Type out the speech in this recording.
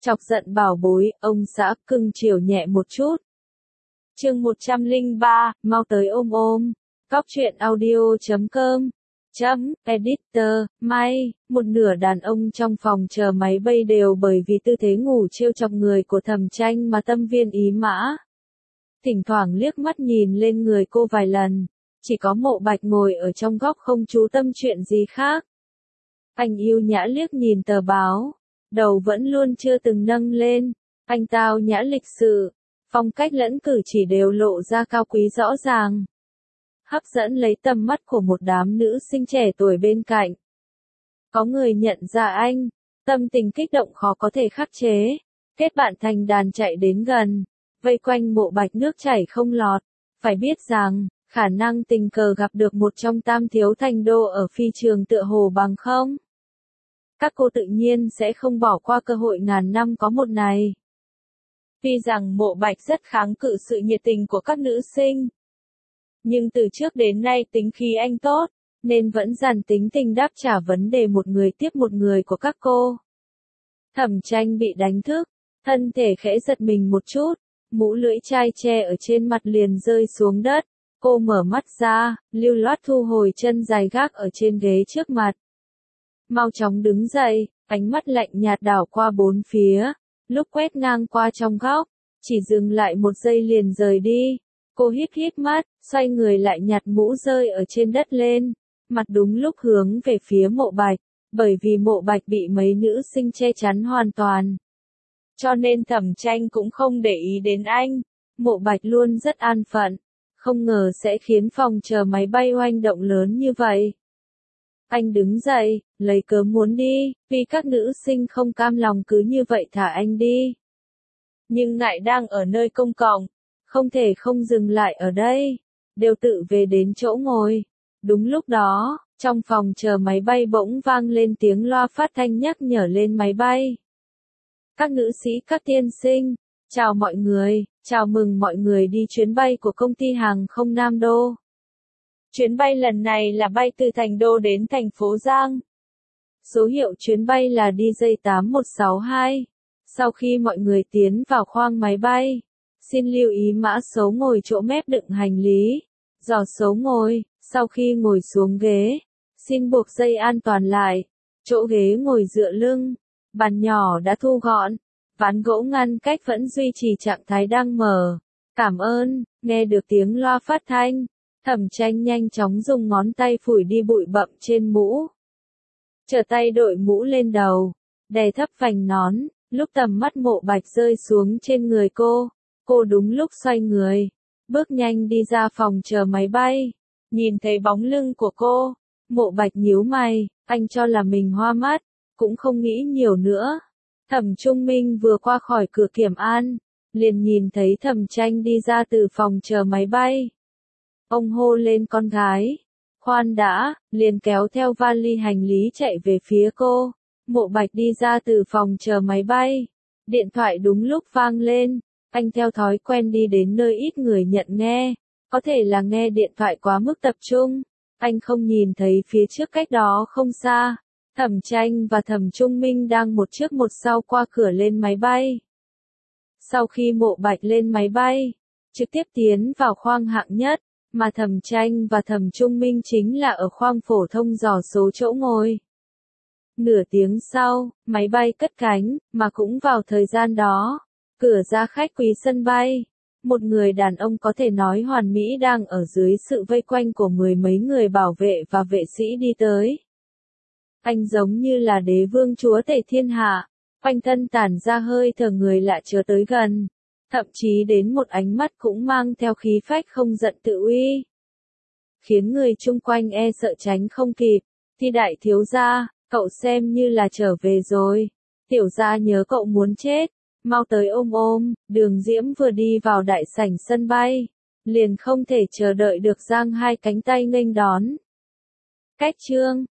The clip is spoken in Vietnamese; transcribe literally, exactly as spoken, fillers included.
Chọc giận bảo bối, ông xã cưng chiều nhẹ một chút. Chương một trăm lẻ ba, mau tới ôm ôm. Cóc truyện audio chấm com. Chấm, editor, may, một nửa đàn ông trong phòng chờ máy bay đều bởi vì tư thế ngủ trêu chọc người của Thẩm Tranh mà tâm viên ý mã. Thỉnh thoảng liếc mắt nhìn lên người cô vài lần, chỉ có Mộ Bạch ngồi ở trong góc không chú tâm chuyện gì khác. Anh yêu nhã liếc nhìn tờ báo, đầu vẫn luôn chưa từng nâng lên, anh tao nhã lịch sự, phong cách lẫn cử chỉ đều lộ ra cao quý rõ ràng. Hấp dẫn lấy tầm mắt của một đám nữ sinh trẻ tuổi bên cạnh. Có người nhận ra anh, tâm tình kích động khó có thể khắc chế, kết bạn thành đàn chạy đến gần, vây quanh Mộ Bạch nước chảy không lọt, phải biết rằng, khả năng tình cờ gặp được một trong tam thiếu thành đô ở phi trường tựa hồ bằng không. Các cô tự nhiên sẽ không bỏ qua cơ hội ngàn năm có một này. Tuy rằng Mộ Bạch rất kháng cự sự nhiệt tình của các nữ sinh, nhưng từ trước đến nay tính khí anh tốt, nên vẫn dàn tính tình đáp trả vấn đề một người tiếp một người của các cô. Thẩm Tranh bị đánh thức, thân thể khẽ giật mình một chút, mũ lưỡi chai che ở trên mặt liền rơi xuống đất. Cô mở mắt ra, lưu loát thu hồi chân dài gác ở trên ghế trước mặt. Mau chóng đứng dậy, ánh mắt lạnh nhạt đảo qua bốn phía, lúc quét ngang qua trong góc, chỉ dừng lại một giây liền rời đi. Cô híp híp mắt, xoay người lại nhặt mũ rơi ở trên đất lên, mặt đúng lúc hướng về phía Mộ Bạch, bởi vì Mộ Bạch bị mấy nữ sinh che chắn hoàn toàn. Cho nên Thẩm Tranh cũng không để ý đến anh, Mộ Bạch luôn rất an phận, không ngờ sẽ khiến phòng chờ máy bay oanh động lớn như vậy. Anh đứng dậy, lấy cớ muốn đi, vì các nữ sinh không cam lòng cứ như vậy thả anh đi. Nhưng ngại đang ở nơi công cộng, không thể không dừng lại ở đây, đều tự về đến chỗ ngồi. Đúng lúc đó, trong phòng chờ máy bay bỗng vang lên tiếng loa phát thanh nhắc nhở lên máy bay. Các nữ sĩ các tiên sinh, chào mọi người, chào mừng mọi người đi chuyến bay của công ty hàng không Nam Đô. Chuyến bay lần này là bay từ Thành Đô đến thành phố Giang. Số hiệu chuyến bay là D J tám một sáu hai. Sau khi mọi người tiến vào khoang máy bay, xin lưu ý mã số ngồi chỗ mép đựng hành lý, giỏ số ngồi, sau khi ngồi xuống ghế, xin buộc dây an toàn lại, chỗ ghế ngồi dựa lưng, bàn nhỏ đã thu gọn, ván gỗ ngăn cách vẫn duy trì trạng thái đang mở. Cảm ơn, nghe được tiếng loa phát thanh, Thẩm Tranh nhanh chóng dùng ngón tay phủi đi bụi bặm trên mũ. Trở tay đội mũ lên đầu, đè thấp vành nón, lúc tầm mắt Mộ Bạch rơi xuống trên người cô, cô đúng lúc xoay người, bước nhanh đi ra phòng chờ máy bay. Nhìn thấy bóng lưng của cô, Mộ Bạch nhíu mày, anh cho là mình hoa mắt, cũng không nghĩ nhiều nữa. Thẩm Trung Minh vừa qua khỏi cửa kiểm an, liền nhìn thấy Thẩm Tranh đi ra từ phòng chờ máy bay. Ông hô lên con gái, khoan đã, liền kéo theo vali hành lý chạy về phía cô. Mộ Bạch đi ra từ phòng chờ máy bay, điện thoại đúng lúc vang lên, anh theo thói quen đi đến nơi ít người nhận nghe, có thể là nghe điện thoại quá mức tập trung, anh không nhìn thấy phía trước cách đó không xa. Thẩm Tranh và Thẩm Trung Minh đang một trước một sau qua cửa lên máy bay. Sau khi Mộ Bạch lên máy bay, trực tiếp tiến vào khoang hạng nhất, mà Thẩm Tranh và Thẩm Trung Minh chính là ở khoang phổ thông dò số chỗ ngồi. Nửa tiếng sau, máy bay cất cánh, mà cũng vào thời gian đó, cửa ra khách quý sân bay, một người đàn ông có thể nói hoàn mỹ đang ở dưới sự vây quanh của mười mấy người bảo vệ và vệ sĩ đi tới. Anh giống như là đế vương chúa tể thiên hạ, quanh thân tản ra hơi thở người lạ chớ tới gần, thậm chí đến một ánh mắt cũng mang theo khí phách không giận tự uy, khiến người chung quanh e sợ tránh không kịp. Thì đại thiếu gia, cậu xem như là trở về rồi, tiểu gia nhớ cậu muốn chết, mau tới ôm ôm. Đường Diễm vừa đi vào đại sảnh sân bay, liền không thể chờ đợi được giang hai cánh tay nghênh đón. Cách chương